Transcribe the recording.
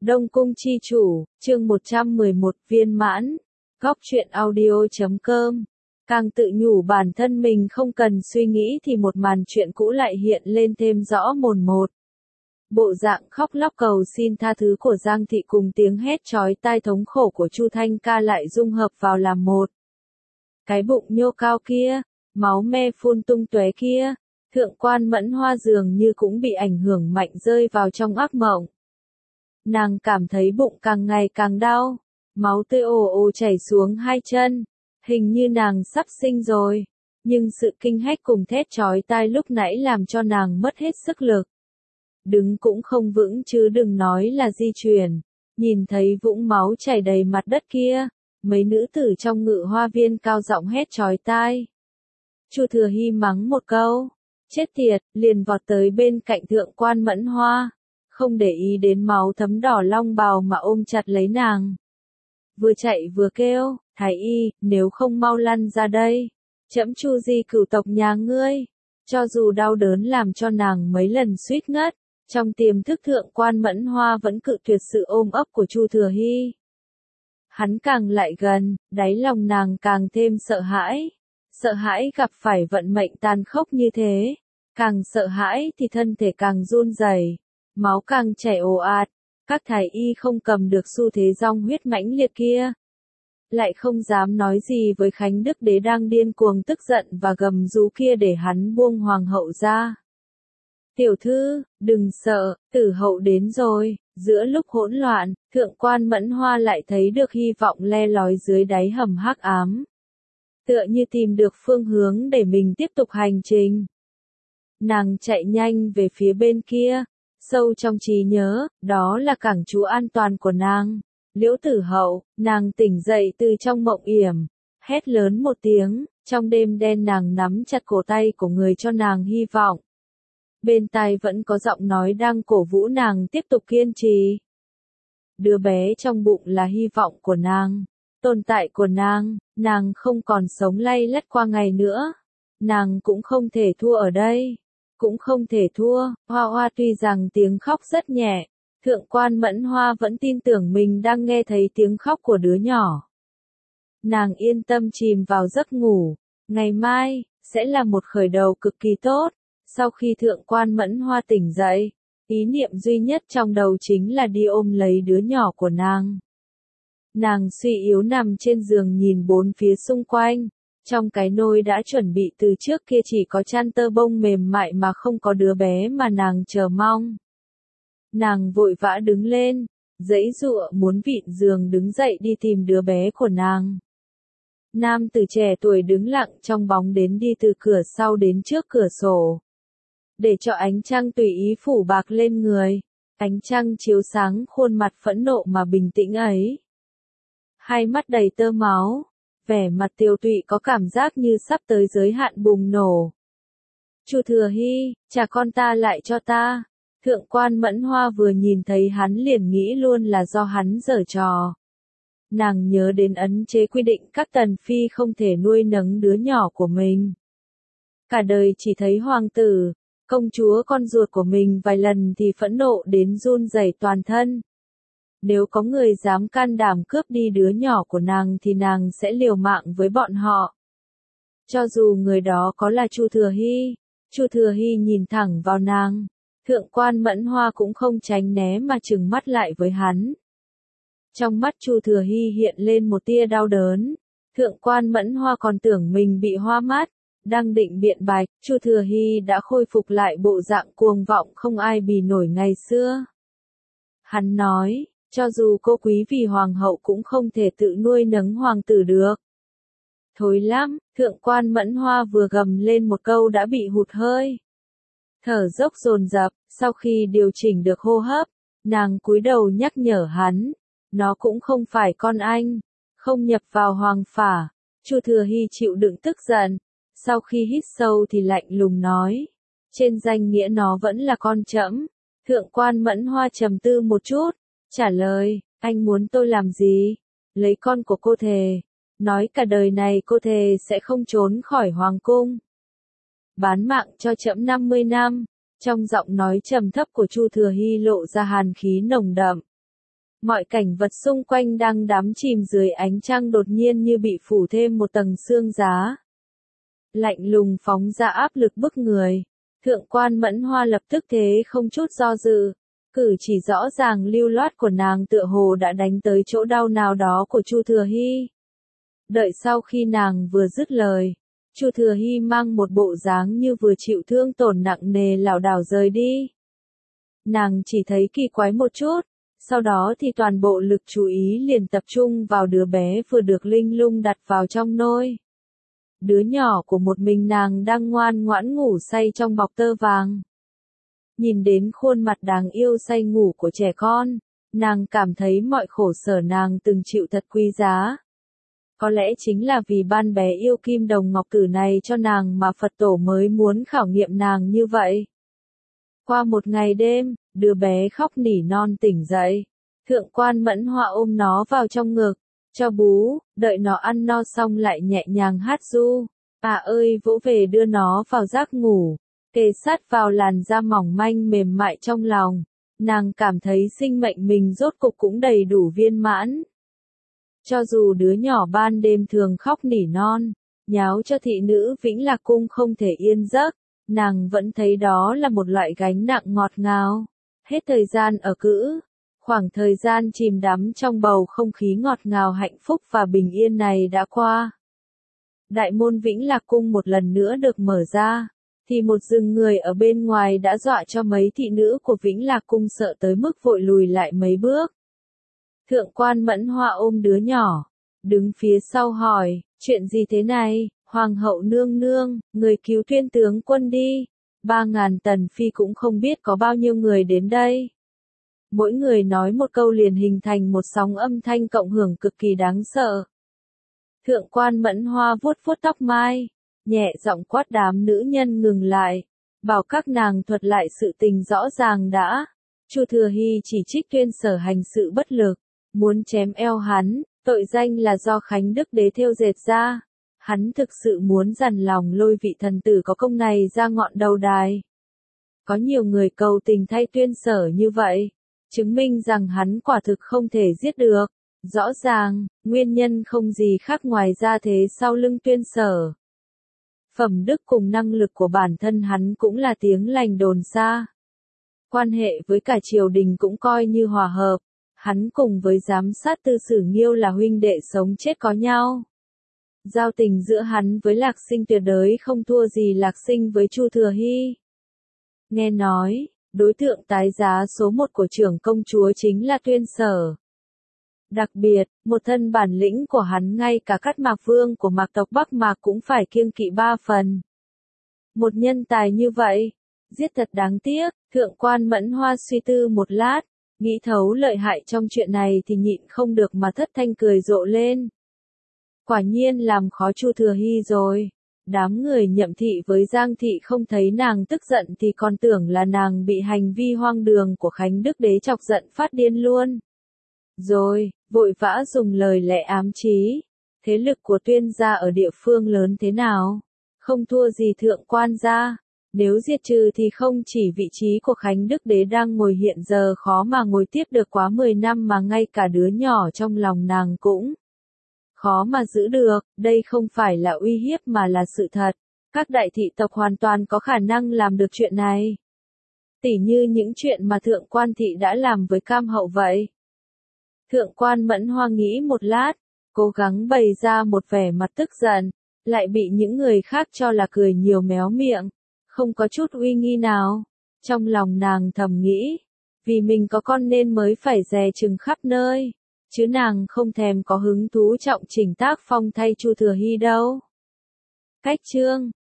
Đông Cung chi chủ, chương 111 viên mãn. Góc truyện audio.com. Càng tự nhủ bản thân mình không cần suy nghĩ thì một màn chuyện cũ lại hiện lên thêm rõ mồn một. Bộ dạng khóc lóc cầu xin tha thứ của Giang Thị cùng tiếng hét chói tai thống khổ của Chu Thanh Ca lại dung hợp vào làm một. Cái bụng nhô cao kia, máu me phun tung tóe kia, Thượng Quan Mẫn Hoa dường như cũng bị ảnh hưởng mạnh rơi vào trong ác mộng. Nàng cảm thấy bụng càng ngày càng đau, máu tươi ồ ồ chảy xuống hai chân, hình như nàng sắp sinh rồi, nhưng sự kinh hách cùng thét chói tai lúc nãy làm cho nàng mất hết sức lực. Đứng cũng không vững chứ đừng nói là di chuyển, nhìn thấy vũng máu chảy đầy mặt đất kia, mấy nữ tử trong Ngự Hoa Viên cao giọng hét chói tai. Chu Thừa Hy mắng một câu, chết tiệt, liền vọt tới bên cạnh Thượng Quan Mẫn Hoa, không để ý đến máu thấm đỏ long bào mà ôm chặt lấy nàng. Vừa chạy vừa kêu, Thái y, nếu không mau lăn ra đây, trẫm Chu Di cửu tộc nhà ngươi. Cho dù đau đớn làm cho nàng mấy lần suýt ngất, trong tiềm thức Thượng Quan Mẫn Hoa vẫn cự tuyệt sự ôm ấp của Chu Thừa Hy. Hắn càng lại gần, đáy lòng nàng càng thêm sợ hãi gặp phải vận mệnh tàn khốc như thế, càng sợ hãi thì thân thể càng run rẩy, máu càng chảy ồ ạt, các thái y không cầm được xu thế dòng huyết mãnh liệt kia. Lại không dám nói gì với Khánh Đức Đế đang điên cuồng tức giận và gầm rú kia để hắn buông hoàng hậu ra. Tiểu thư, đừng sợ, tử hậu đến rồi. Giữa lúc hỗn loạn, Thượng Quan Mẫn Hoa lại thấy được hy vọng le lói dưới đáy hầm hắc ám. Tựa như tìm được phương hướng để mình tiếp tục hành trình. Nàng chạy nhanh về phía bên kia, sâu trong trí nhớ, đó là cảng trú an toàn của nàng. Liễu Tử Hậu, nàng tỉnh dậy từ trong mộng yểm, hét lớn một tiếng, trong đêm đen nàng nắm chặt cổ tay của người cho nàng hy vọng. Bên tai vẫn có giọng nói đang cổ vũ nàng tiếp tục kiên trì. Đứa bé trong bụng là hy vọng của nàng, tồn tại của nàng không còn sống lay lắt qua ngày nữa. Nàng cũng không thể thua ở đây, cũng không thể thua. Hoa Hoa tuy rằng tiếng khóc rất nhẹ, Thượng Quan Mẫn Hoa vẫn tin tưởng mình đang nghe thấy tiếng khóc của đứa nhỏ. Nàng yên tâm chìm vào giấc ngủ, ngày mai sẽ là một khởi đầu cực kỳ tốt. Sau khi Thượng Quan Mẫn Hoa tỉnh dậy, ý niệm duy nhất trong đầu chính là đi ôm lấy đứa nhỏ của nàng. Nàng suy yếu nằm trên giường nhìn bốn phía xung quanh, trong cái nôi đã chuẩn bị từ trước kia chỉ có chăn tơ bông mềm mại mà không có đứa bé mà nàng chờ mong. Nàng vội vã đứng lên, giãy giụa muốn vịn giường đứng dậy đi tìm đứa bé của nàng. Nam tử trẻ tuổi đứng lặng trong bóng đến đi từ cửa sau đến trước cửa sổ, để cho ánh trăng tùy ý phủ bạc lên người, ánh trăng chiếu sáng khuôn mặt phẫn nộ mà bình tĩnh ấy. Hai mắt đầy tơ máu, vẻ mặt tiều tụy có cảm giác như sắp tới giới hạn bùng nổ. Chu Thừa Hy, trả con ta lại cho ta. Thượng Quan Mẫn Hoa vừa nhìn thấy hắn liền nghĩ luôn là do hắn giở trò. Nàng nhớ đến ấn chế quy định các tần phi không thể nuôi nấng đứa nhỏ của mình. Cả đời chỉ thấy hoàng tử, công chúa con ruột của mình vài lần thì phẫn nộ đến run rẩy toàn thân. Nếu có người dám can đảm cướp đi đứa nhỏ của nàng thì nàng sẽ liều mạng với bọn họ. Cho dù người đó có là Chu Thừa Hy, Chu Thừa Hy nhìn thẳng vào nàng, Thượng Quan Mẫn Hoa cũng không tránh né mà trừng mắt lại với hắn. Trong mắt Chu Thừa Hy hiện lên một tia đau đớn, Thượng Quan Mẫn Hoa còn tưởng mình bị hoa mắt, đang định biện bạch, Chu Thừa Hy đã khôi phục lại bộ dạng cuồng vọng không ai bì nổi ngày xưa. Hắn nói, cho dù cô quý vì hoàng hậu cũng không thể tự nuôi nấng hoàng tử được. Thối lắm, Thượng Quan Mẫn Hoa vừa gầm lên một câu đã bị hụt hơi. Thở dốc dồn dập, sau khi điều chỉnh được hô hấp, nàng cúi đầu nhắc nhở hắn, nó cũng không phải con anh, không nhập vào hoàng phả. Chu Thừa Hy chịu đựng tức giận, sau khi hít sâu thì lạnh lùng nói, trên danh nghĩa nó vẫn là con trẫm. Thượng Quan Mẫn Hoa trầm tư một chút, trả lời, anh muốn tôi làm gì? Lấy con của cô thề, nói cả đời này cô thề sẽ không trốn khỏi hoàng cung. Bán mạng cho trẫm 50 năm, trong giọng nói trầm thấp của Chu Thừa Hy lộ ra hàn khí nồng đậm. Mọi cảnh vật xung quanh đang đắm chìm dưới ánh trăng đột nhiên như bị phủ thêm một tầng sương giá. Lạnh lùng phóng ra áp lực bức người. Thượng quan Mẫn Hoa lập tức thế không chút do dự. Cử chỉ rõ ràng lưu loát của nàng tựa hồ đã đánh tới chỗ đau nào đó của Chu Thừa Hy. Đợi sau khi nàng vừa dứt lời, Chu Thừa Hy mang một bộ dáng như vừa chịu thương tổn nặng nề lảo đảo rời đi. Nàng chỉ thấy kỳ quái một chút, sau đó thì toàn bộ lực chú ý liền tập trung vào đứa bé vừa được Linh Lung đặt vào trong nôi. Đứa nhỏ của một mình nàng đang ngoan ngoãn ngủ say trong bọc tơ vàng. Nhìn đến khuôn mặt đáng yêu say ngủ của trẻ con, nàng cảm thấy mọi khổ sở nàng từng chịu thật quý giá. Có lẽ chính là vì ban bé yêu kim đồng ngọc tử này cho nàng mà Phật tổ mới muốn khảo nghiệm nàng như vậy. Qua một ngày đêm, đứa bé khóc nỉ non tỉnh dậy. Thượng quan Mẫn Hoa ôm nó vào trong ngực, cho bú, đợi nó ăn no xong lại nhẹ nhàng hát ru. À ơi vỗ về đưa nó vào giấc ngủ, kề sát vào làn da mỏng manh mềm mại trong lòng. Nàng cảm thấy sinh mệnh mình rốt cục cũng đầy đủ viên mãn. Cho dù đứa nhỏ ban đêm thường khóc nỉ non, nháo cho thị nữ Vĩnh Lạc Cung không thể yên giấc, nàng vẫn thấy đó là một loại gánh nặng ngọt ngào. Hết thời gian ở cữ, khoảng thời gian chìm đắm trong bầu không khí ngọt ngào hạnh phúc và bình yên này đã qua. Đại môn Vĩnh Lạc Cung một lần nữa được mở ra, thì một rừng người ở bên ngoài đã dọa cho mấy thị nữ của Vĩnh Lạc Cung sợ tới mức vội lùi lại mấy bước. Thượng quan Mẫn Hoa ôm đứa nhỏ, đứng phía sau hỏi, chuyện gì thế này, Hoàng hậu nương nương, người cứu Tuyên tướng quân đi, 3.000 tần phi cũng không biết có bao nhiêu người đến đây. Mỗi người nói một câu liền hình thành một sóng âm thanh cộng hưởng cực kỳ đáng sợ. Thượng quan Mẫn Hoa vuốt vuốt tóc mai, nhẹ giọng quát đám nữ nhân ngừng lại, bảo các nàng thuật lại sự tình rõ ràng đã. Chu Thừa Hy chỉ trích Tuyên Sở hành sự bất lực, muốn chém eo hắn, tội danh là do Khánh Đức Đế thêu dệt ra. Hắn thực sự muốn dằn lòng lôi vị thần tử có công này ra ngọn đầu đài. Có nhiều người cầu tình thay Tuyên Sở như vậy, chứng minh rằng hắn quả thực không thể giết được. Rõ ràng, nguyên nhân không gì khác ngoài ra thế sau lưng Tuyên Sở. Phẩm đức cùng năng lực của bản thân hắn cũng là tiếng lành đồn xa. Quan hệ với cả triều đình cũng coi như hòa hợp. Hắn cùng với giám sát Tư Sử Nghiêu là huynh đệ sống chết có nhau. Giao tình giữa hắn với Lạc Sinh tuyệt đối không thua gì Lạc Sinh với Chu Thừa Hy. Nghe nói, đối tượng tái giá số 1 của trưởng công chúa chính là Tuyên Sở. Đặc biệt, một thân bản lĩnh của hắn ngay cả Cát Mạc Vương của Mạc tộc Bắc Mạc cũng phải kiêng kỵ 3 phần. Một nhân tài như vậy, giết thật đáng tiếc. Thượng quan Mẫn Hoa suy tư một lát, nghĩ thấu lợi hại trong chuyện này thì nhịn không được mà thất thanh cười rộ lên. Quả nhiên làm khó Chu Thừa Hy rồi. Đám người Nhậm thị với Giang thị không thấy nàng tức giận thì còn tưởng là nàng bị hành vi hoang đường của Khánh Đức Đế chọc giận phát điên luôn. Rồi, vội vã dùng lời lẽ ám chí. Thế lực của Tuyên gia ở địa phương lớn thế nào? Không thua gì Thượng quan gia. Nếu diệt trừ thì không chỉ vị trí của Khánh Đức Đế đang ngồi hiện giờ khó mà ngồi tiếp được quá 10 năm mà ngay cả đứa nhỏ trong lòng nàng cũng khó mà giữ được. Đây không phải là uy hiếp mà là sự thật. Các đại thị tộc hoàn toàn có khả năng làm được chuyện này. Tỉ như những chuyện mà Thượng quan thị đã làm với Cam Hậu vậy. Thượng quan Mẫn Hoa nghĩ một lát, cố gắng bày ra một vẻ mặt tức giận, lại bị những người khác cho là cười nhiều méo miệng, không có chút uy nghi nào. Trong lòng nàng thầm nghĩ, vì mình có con nên mới phải dè chừng khắp nơi, chứ nàng không thèm có hứng thú trọng chỉnh tác phong thay Chu Thừa Hy đâu. Cách chương